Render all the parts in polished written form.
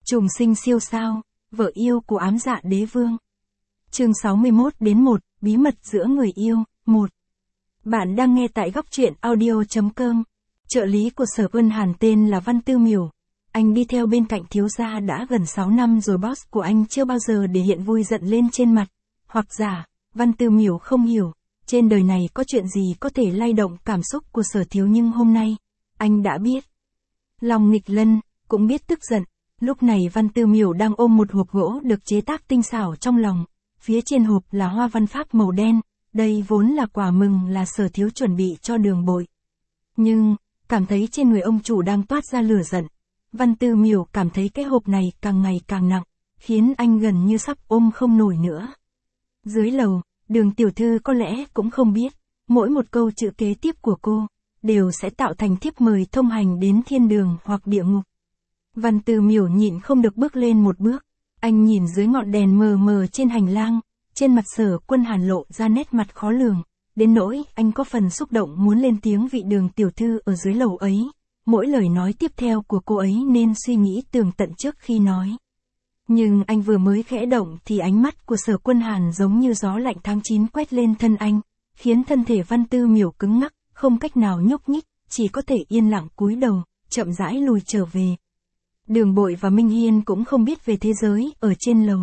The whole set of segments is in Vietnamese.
Trùng sinh siêu sao, vợ yêu của ám dạ đế vương. Chương 61-1, bí mật giữa người yêu, 1. Bạn đang nghe tại góc truyện audio.com. Trợ lý của Sở Quân Hàn tên là Văn Tư Miểu. Anh đi theo bên cạnh thiếu gia đã gần 6 năm rồi, boss của anh chưa bao giờ để hiện vui giận lên trên mặt. Hoặc giả, Văn Tư Miểu không hiểu, trên đời này có chuyện gì có thể lay động cảm xúc của Sở Thiếu, nhưng hôm nay, anh đã biết. Lòng nghịch lân, cũng biết tức giận. Lúc này Văn Tư Miểu đang ôm một hộp gỗ được chế tác tinh xảo trong lòng. Phía trên hộp là hoa văn pháp màu đen, đây vốn là quà mừng là Sở Thiếu chuẩn bị cho Đường Bội. Nhưng, cảm thấy trên người ông chủ đang toát ra lửa giận. Văn Tư Miểu cảm thấy cái hộp này càng ngày càng nặng, khiến anh gần như sắp ôm không nổi nữa. Dưới lầu, Đường tiểu thư có lẽ cũng không biết, mỗi một câu chữ kế tiếp của cô, đều sẽ tạo thành thiếp mời thông hành đến thiên đường hoặc địa ngục. Văn Tư Miểu nhịn không được bước lên một bước, anh nhìn dưới ngọn đèn mờ mờ trên hành lang, trên mặt Sở Quân Hàn lộ ra nét mặt khó lường, đến nỗi anh có phần xúc động muốn lên tiếng vị Đường tiểu thư ở dưới lầu ấy, mỗi lời nói tiếp theo của cô ấy nên suy nghĩ tường tận trước khi nói. Nhưng anh vừa mới khẽ động thì ánh mắt của Sở Quân Hàn giống như gió lạnh tháng 9 quét lên thân anh, khiến thân thể Văn Tư Miểu cứng ngắc, không cách nào nhúc nhích, chỉ có thể yên lặng cúi đầu, chậm rãi lùi trở về. Đường Bội và Minh Hiên cũng không biết về thế giới ở trên lầu.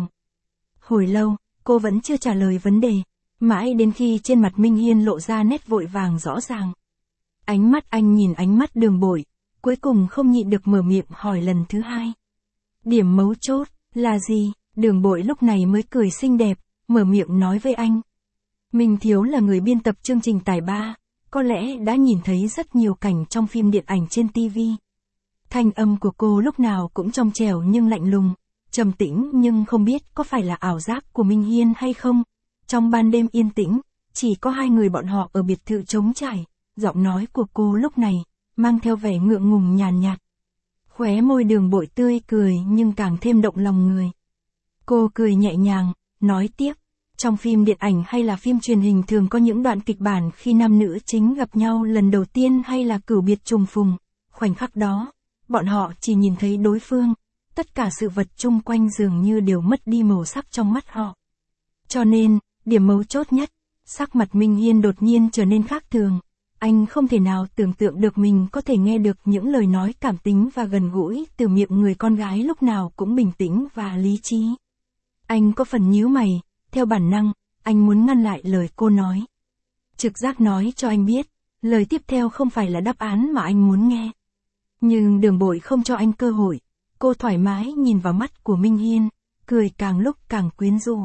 Hồi lâu, cô vẫn chưa trả lời vấn đề, mãi đến khi trên mặt Minh Hiên lộ ra nét vội vàng rõ ràng. Ánh mắt anh nhìn ánh mắt Đường Bội, cuối cùng không nhịn được mở miệng hỏi lần thứ hai. Điểm mấu chốt là gì? Đường Bội lúc này mới cười xinh đẹp, mở miệng nói với anh. Minh Thiếu là người biên tập chương trình Tài Ba, có lẽ đã nhìn thấy rất nhiều cảnh trong phim điện ảnh trên TV. Thanh âm của cô lúc nào cũng trong trẻo nhưng lạnh lùng, trầm tĩnh, nhưng không biết có phải là ảo giác của Minh Hiên hay không. Trong ban đêm yên tĩnh, chỉ có hai người bọn họ ở biệt thự trống trải, giọng nói của cô lúc này mang theo vẻ ngượng ngùng nhàn nhạt. Khóe môi Đường Bội tươi cười nhưng càng thêm động lòng người. Cô cười nhẹ nhàng, nói tiếp, trong phim điện ảnh hay là phim truyền hình thường có những đoạn kịch bản khi nam nữ chính gặp nhau lần đầu tiên hay là cửu biệt trùng phùng. Khoảnh khắc đó, bọn họ chỉ nhìn thấy đối phương, tất cả sự vật chung quanh dường như đều mất đi màu sắc trong mắt họ. Cho nên, điểm mấu chốt nhất, sắc mặt Minh Hiên đột nhiên trở nên khác thường. Anh không thể nào tưởng tượng được mình có thể nghe được những lời nói cảm tính và gần gũi từ miệng người con gái lúc nào cũng bình tĩnh và lý trí. Anh có phần nhíu mày, theo bản năng, anh muốn ngăn lại lời cô nói. Trực giác nói cho anh biết, lời tiếp theo không phải là đáp án mà anh muốn nghe. Nhưng Đường Bội không cho anh cơ hội, cô thoải mái nhìn vào mắt của Minh Hiên, cười càng lúc càng quyến rũ.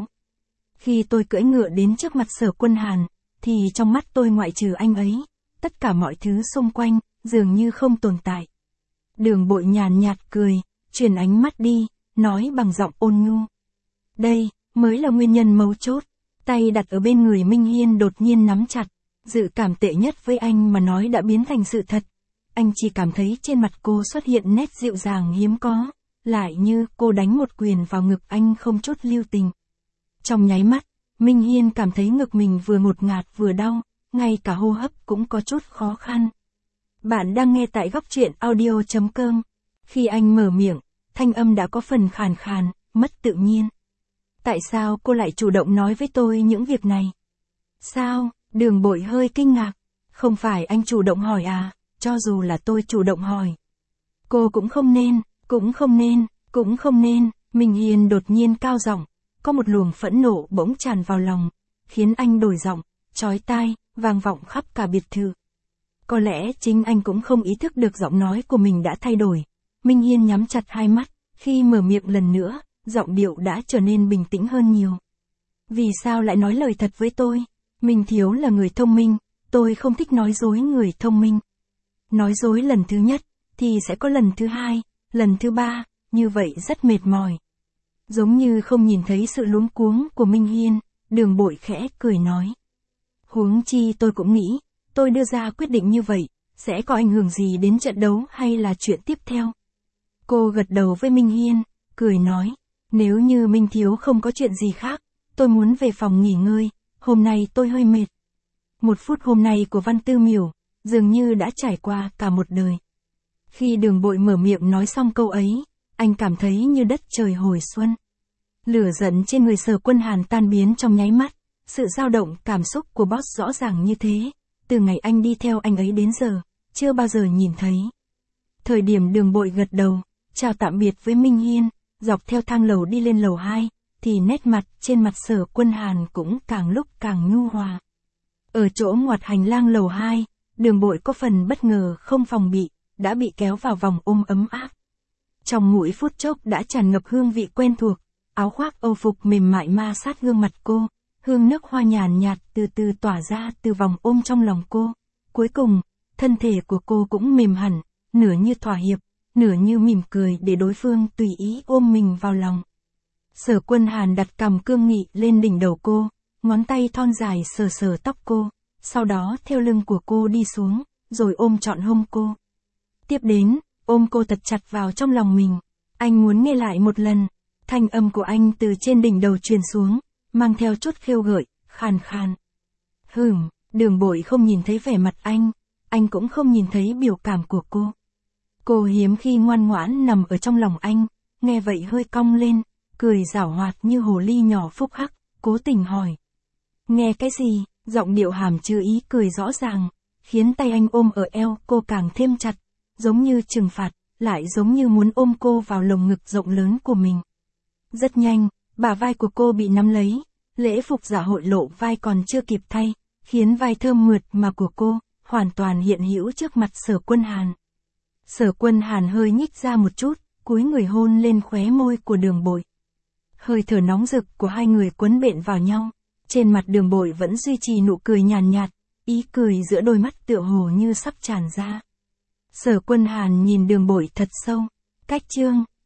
Khi tôi cưỡi ngựa đến trước mặt Sở Quân Hàn, thì trong mắt tôi ngoại trừ anh ấy, tất cả mọi thứ xung quanh, dường như không tồn tại. Đường Bội nhàn nhạt cười, chuyển ánh mắt đi, nói bằng giọng ôn nhu. Đây, mới là nguyên nhân mấu chốt. Tay đặt ở bên người Minh Hiên đột nhiên nắm chặt, dự cảm tệ nhất với anh mà nói đã biến thành sự thật. Anh chỉ cảm thấy trên mặt cô xuất hiện nét dịu dàng hiếm có, lại như cô đánh một quyền vào ngực anh không chút lưu tình. Trong nháy mắt, Minh Hiên cảm thấy ngực mình vừa ngột ngạt vừa đau, ngay cả hô hấp cũng có chút khó khăn. Bạn đang nghe tại góc truyện audio.com. Khi anh mở miệng, thanh âm đã có phần khàn khàn, mất tự nhiên. Tại sao cô lại chủ động nói với tôi những việc này? Sao? Đường Bội hơi kinh ngạc. Không phải anh chủ động hỏi à, cho dù là tôi chủ động hỏi. Cô cũng không nên, cũng không nên, cũng không nên. Minh Hiên đột nhiên cao giọng, có một luồng phẫn nộ bỗng tràn vào lòng, khiến anh đổi giọng, chói tai, vang vọng khắp cả biệt thự. Có lẽ chính anh cũng không ý thức được giọng nói của mình đã thay đổi. Minh Hiên nhắm chặt hai mắt, khi mở miệng lần nữa, giọng điệu đã trở nên bình tĩnh hơn nhiều. Vì sao lại nói lời thật với tôi? Minh Thiếu là người thông minh, tôi không thích nói dối người thông minh. Nói dối lần thứ nhất, thì sẽ có lần thứ hai, lần thứ ba, như vậy rất mệt mỏi. Giống như không nhìn thấy sự luống cuống của Minh Hiên, Đường Bội khẽ cười nói. Huống chi tôi cũng nghĩ, tôi đưa ra quyết định như vậy, sẽ có ảnh hưởng gì đến trận đấu hay là chuyện tiếp theo? Cô gật đầu với Minh Hiên, cười nói, nếu như Minh Thiếu không có chuyện gì khác, tôi muốn về phòng nghỉ ngơi, hôm nay tôi hơi mệt. Một phút hôm nay của Văn Tư Miểu, dường như đã trải qua cả một đời. Khi Đường Bội mở miệng nói xong câu ấy, anh cảm thấy như đất trời hồi xuân. Lửa giận trên người Sở Quân Hàn tan biến trong nháy mắt, sự dao động cảm xúc của boss rõ ràng như thế, từ ngày anh đi theo anh ấy đến giờ, chưa bao giờ nhìn thấy. Thời điểm Đường Bội gật đầu, chào tạm biệt với Minh Hiên, dọc theo thang lầu đi lên lầu 2, thì nét mặt trên mặt Sở Quân Hàn cũng càng lúc càng nhu hòa. Ở chỗ ngoặt hành lang lầu 2, Đường Bội có phần bất ngờ không phòng bị, đã bị kéo vào vòng ôm ấm áp. Trong mũi phút chốc đã tràn ngập hương vị quen thuộc, áo khoác Âu phục mềm mại ma sát gương mặt cô, hương nước hoa nhàn nhạt từ từ tỏa ra từ vòng ôm trong lòng cô. Cuối cùng, thân thể của cô cũng mềm hẳn, nửa như thỏa hiệp, nửa như mỉm cười để đối phương tùy ý ôm mình vào lòng. Sở Quân Hàn đặt cằm cương nghị lên đỉnh đầu cô, ngón tay thon dài sờ sờ tóc cô, sau đó theo lưng của cô đi xuống, rồi ôm trọn hông cô. Tiếp đến, ôm cô thật chặt vào trong lòng mình. Anh muốn nghe lại một lần. Thanh âm của anh từ trên đỉnh đầu truyền xuống, mang theo chút khêu gợi, khàn khàn. Đường Bội không nhìn thấy vẻ mặt anh cũng không nhìn thấy biểu cảm của cô. Cô hiếm khi ngoan ngoãn nằm ở trong lòng anh, nghe vậy hơi cong lên, cười giảo hoạt như hồ ly nhỏ phúc hắc, cố tình hỏi. Nghe cái gì? Giọng điệu hàm chứa ý cười rõ ràng, khiến tay anh ôm ở eo cô càng thêm chặt, giống như trừng phạt, lại giống như muốn ôm cô vào lồng ngực rộng lớn của mình. Rất nhanh, bả vai của cô bị nắm lấy, lễ phục dạ hội lộ vai còn chưa kịp thay, khiến vai thơm mượt mà của cô, hoàn toàn hiện hữu trước mặt Sở Quân Hàn. Sở Quân Hàn hơi nhích ra một chút, cúi người hôn lên khóe môi của Đường Bội. Hơi thở nóng rực của hai người quấn bện vào nhau, trên mặt Đường Bội vẫn duy trì nụ cười nhàn nhạt, ý cười giữa đôi mắt tựa hồ như sắp tràn ra. Sở Quân Hàn nhìn Đường Bội thật sâu, cách chương